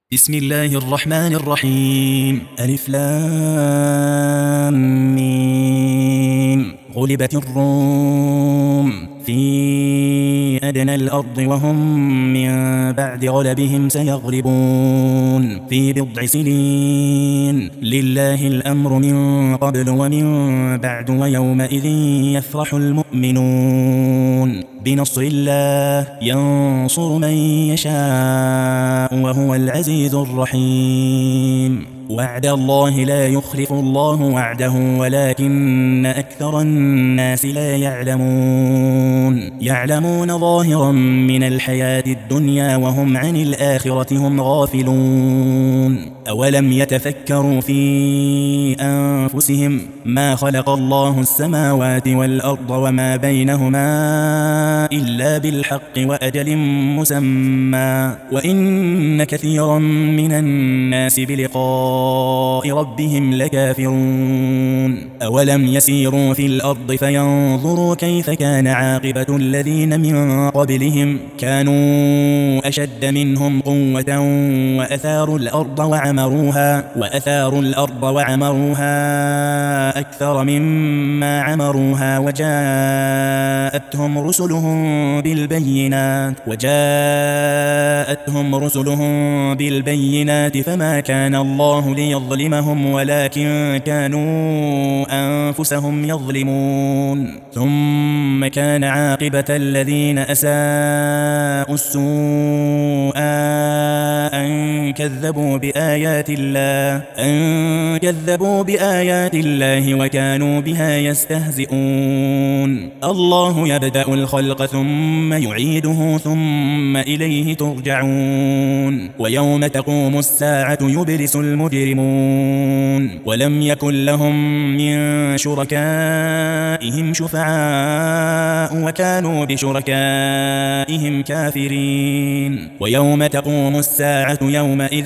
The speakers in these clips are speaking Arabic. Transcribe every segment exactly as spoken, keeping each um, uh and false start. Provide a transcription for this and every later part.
بسم الله الرحمن الرحيم. ألف لام ميم. غلبت الروم في أدنى الأرض وهم من بعد غلبهم سيغلبون في بضع سنين. لله الأمر من قبل ومن بعد ويومئذ يفرح المؤمنون بنصر الله ينصر من يشاء وهو العزيز الرحيم. وعد الله لا يخلف الله وعده ولكن أكثر الناس لا يعلمون يعلمون ظاهرا من الحياة الدنيا وهم عن الآخرة هم غافلون. أولم يتفكروا في أنفسهم ما خلق الله السماوات والأرض وما بينهما إلا بالحق وأجل مسمى وإن كثيرا من الناس بلقاء ربهم لكافرون. أولم يسيروا في الأرض فينظروا كيف كان عاقبة الذين من قبلهم كانوا أشد منهم قوة وأثاروا الأرض وعمروها وأثاروا الأرض وعمروها أكثر مما عمروها وجاءتهم رسلهم بالبينات وجاءتهم رسلهم بالبينات فما كان الله ليظلمهم ولكن كانوا أنفسهم يظلمون. ثم كان عاقبة الذين أساءوا السوء أن كذبوا بآيات الله أن كذبوا بآيات الله وكانوا بها يستهزئون. الله يبدأ الخلق ثم يعيده ثم إليه ترجعون. ويوم تقوم الساعة يبلس المجرمون ولم يكن لهم من شركائهم شفعاء وكانوا بشركائهم كافرين. ويوم تقوم الساعة يومئذ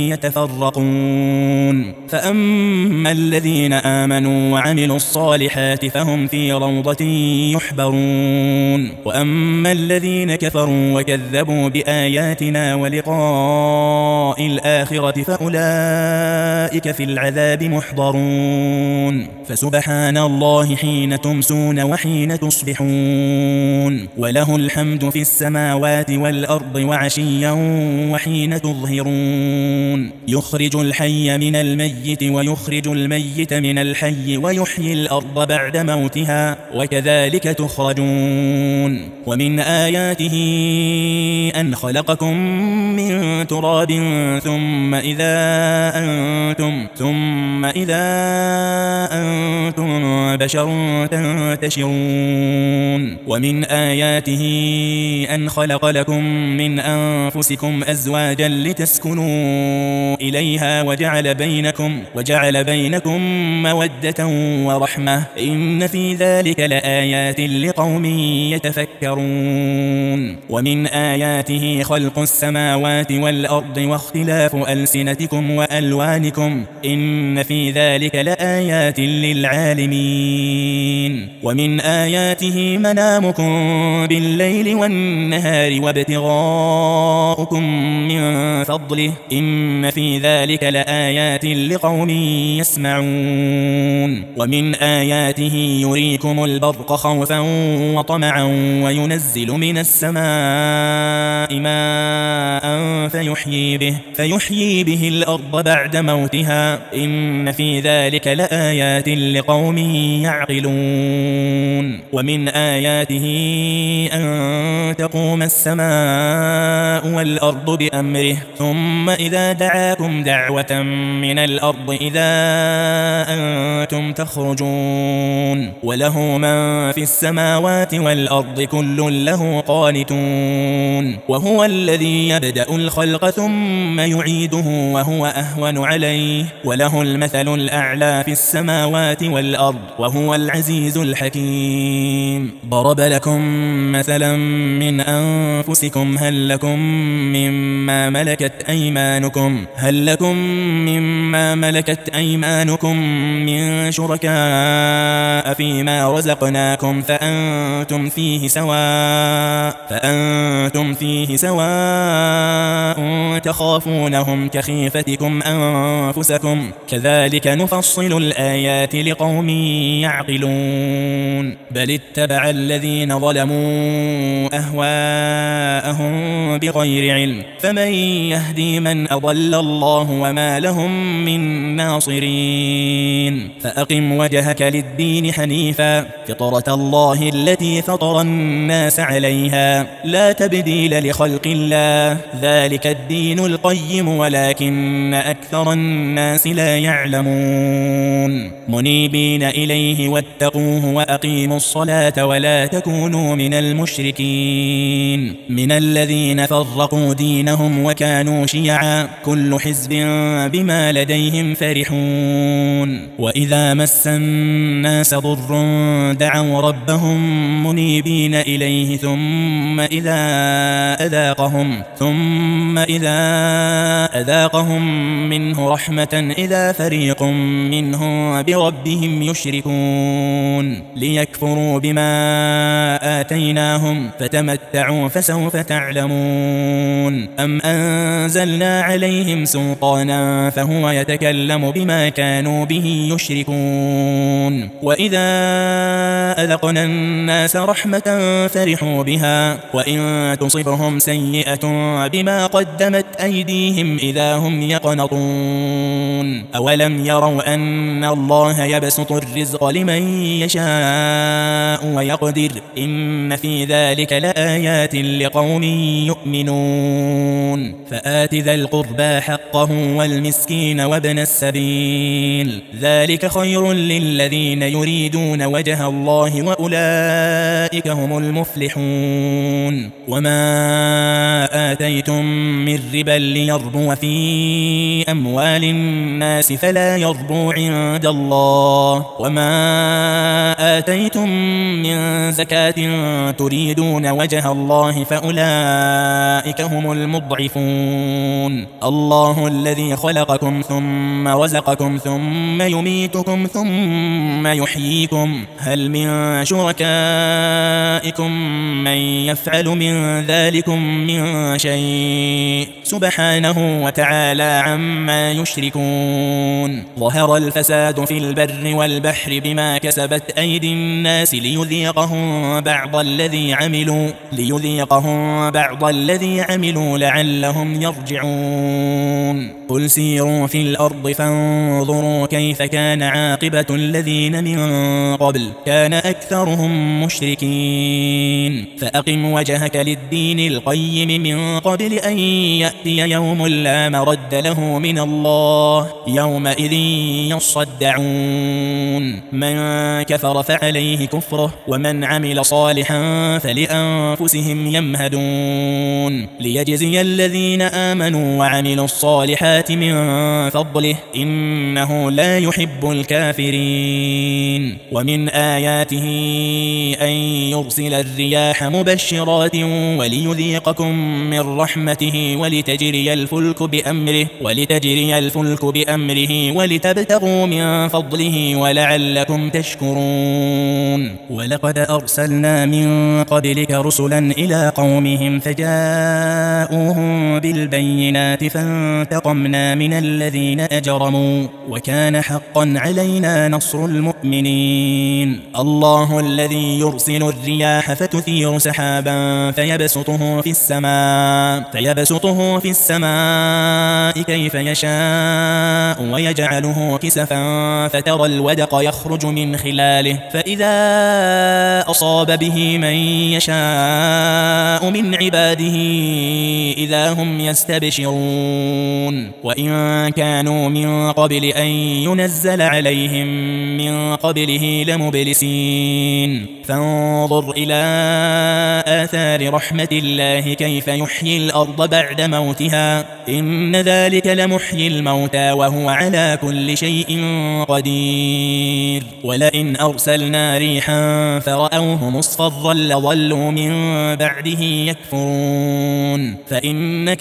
يتفرقون فأما الذين آمنوا وعملوا الصالحات فهم في روضة يحبرون وأما الذين كفروا وكذبوا بآياتنا ولقاء الآخرة فأولئك في العذاب محضرون. فسبحان الله حين تمسون وحين تصبحون وله الحمد في السماوات والأرض وعشيا وحين تظهرون. يخرج الحي من الميت ويخرج الميت من الحي ويحيي الأرض بعد موتها وكذلك تخرجون. ومن آياته أن خلقكم من تراب ثم إذا أنتم ثم إذا أنتم بشر تنتشرون. ومن آياته أن خلق لكم من أنفسكم أزواجا لتسكنوا إليها وجعل بينكم وجعل بينكم مودة ورحمة إن في ذلك لآيات لقوم يتفكرون. ومن آياته خلق السماوات والأرض واختلاف ألسنتكم وألوانكم إن في ذلك لآيات للعالمين. ومن آياته منامكم بالليل والنهار وابتغاؤكم من فضله إن في ذلك لآيات لقوم يسمعون. ومن آياته يريكم البرق خوفا وطمعا وينزل من السماء ماء فيحيي به فيحيي به الأرض بعد موتها إن في ذلك لآيات لقوم يعقلون. ومن آياته أن تقوم السماء والأرض بأمره ثم إذا دعاكم دعوة من الأرض إذا أنتم تخرجون. وله من في السماوات والأرض كل له قانتون. وهو الذي يبدأ الخلق ثم يعيده وهو أهون عليه وله المثل الأعلى في السماوات والأرض وهو العزيز الحكيم. ضرب لكم مثلا من أنفسكم هل لكم مما ملكت أيمانكم أيمانكم هل لكم مما ملكت أيمانكم من شركاء فيما رزقناكم فأنتم فيه سواء فأنتم فيه سواء تخافونهم كخيفتكم أنفسكم كذلك نفصل الآيات لقوم يعقلون بل اتبع الذين ظلموا أهواءهم بغير علم فمن يهدي من أضل الله وما لهم من ناصرين فأقم وجهك للدين حنيفا فطرة الله التي فطر الناس عليها لا تبديل لخلق الله ذلك الدين القيم ولكن أكثر الناس لا يعلمون منيبين إليه واتقوه وأقيموا الصلاة ولا تكونوا من المشركين من الذين فرقوا دينهم وكانوا شيعا كل حزب بما لديهم فرحون وإذا مس الناس ضر دعوا ربهم منيبين إليه ثم إذا أذاقهم ثم إذا أذاقهم منه رحمة إذا فريق منهم بربهم يشركون ليكفروا بما آتيناهم فتمتعوا فسوف تعلمون أم أنزلنا عليهم سلطانا فهو يتكلم بما كانوا به يشركون وإذا أذقنا الناس رحمة فرحوا بها وإن تصبهم سيئة بما قدمت أيديهم إذا هم يقنطون أولم يروا أن الله يبسط الرزق لمن يشاء ويقدر إن في ذلك لآيات لقوم يؤمنون فآت ذا القربى حقه والمسكين وابن السبيل ذلك خير للذين يريدون وجه الله وأولئك هم المفلحون وما آتيتم من ربا ليربو في أموال الناس فلا يربو عند الله وما آتيتم من زكاة تريدون وجه الله فأولئك هم المضعفون الله الذي خلقكم ثم رزقكم ثم يميتكم ثم يحييكم هل من شركائكم من يفعل من ذلكم من شيء سبحانه وتعالى عما يشركون ظهر الفساد في البر والبحر بما كسبت أيدي الناس ليذيقهم بعض الذي عملوا ليذيقهم بعض الذي عملوا لعلهم يرجعون قل سيروا في الأرض فانظروا كيف كان عاقبة الذين من قبل كان أكثرهم مشركين فأقم وجهك للدين القيم من قبل أن يأتي يوم لا مرد له من الله يومئذ يصدعون من كفر فعليه كفره ومن عمل صالحا فلأنفسهم يمهدون ليجزي الذين آمنوا وعملوا الصالحات من فضله إنه لا يحب الكافرين ومن آياته أن يرسل الرياح مبشرات وليذيقكم من رحمته ولتجري الفلك بأمره ولتجري الفلك بأمره ولتبتغوا من فضله ولعلكم تشكرون ولقد أرسلنا من قبلك رسلا إلى قومهم فجاءوهم بالبينات فانتقمنا من الذين أجرموا وكان حقا علينا نصر المؤمنين الله الذي يرسل الرياح فتثير سحابا فيبسطه في السماء فيبسطه في السماء كيف يشاء ويجعله كسفا فترى الودق يخرج من خلاله فإذا أصاب به من يشاء من عباده إذا هم يستبشرون وإن كانوا من قبل أن ينزل عليهم من قبله لمبلسين فانظر إلى آثار رحمة الله كيف يحيي الأرض بعد موتها إن ذلك لمحيي الموتى وهو على كل شيء قدير ولئن أرسلنا ريحا فرأوه مصفرا لظلوا من بعده يكفرون فإنك لا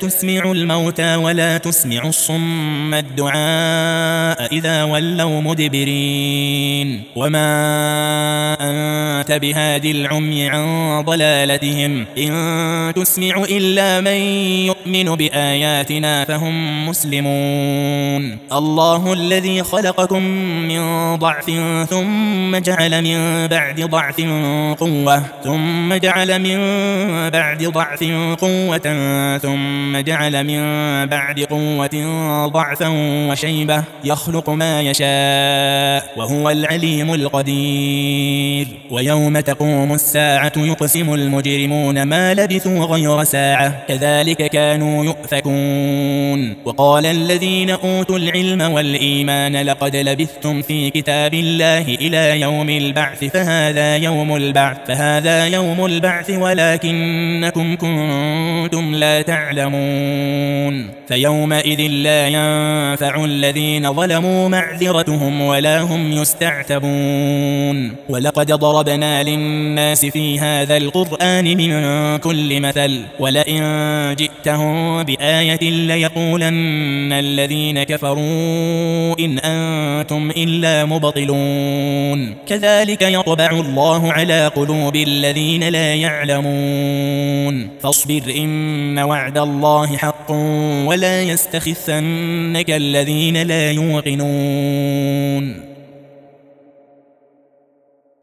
تسمع الموتى ولا تسمع الصم الدعاء إذا ولوا مدبرين وما أنت بهاد العمي عن ضلالتهم إن تسمع إلا من يؤمن بآياتنا فهم مسلمون الله الذي خلقكم من ضعف ثم جعل من بعد ضعف قوة ثم جعل من بعد ضعف قوة ثم جعل من بعد قوة ضعفا وشيبة يخلق ما يشاء وهو العليم القدير ويوم تقوم الساعة يقسم المجرمون ما لبثوا غير ساعة كذلك كانوا يؤفكون وقال الذين أوتوا العلم والإيمان لقد لبثتم في كتاب الله إلى يوم البعث فهذا يوم البعث فهذا يوم البعث ولكنكم كنتم لا تعلمون فيومئذ لا ينفع الذين ظلموا معذرتهم ولا هم يستعتبون ولقد ضربنا للناس في هذا القرآن من كل مثل ولئن جئتهم بآية ليقولن الذين كفروا إن أنتم إلا مبطلون كذلك يطبع الله على قلوب الذين لا يعلمون فاصبر إن وعد الله حق ولا يستخفنك الذين لا يوقنون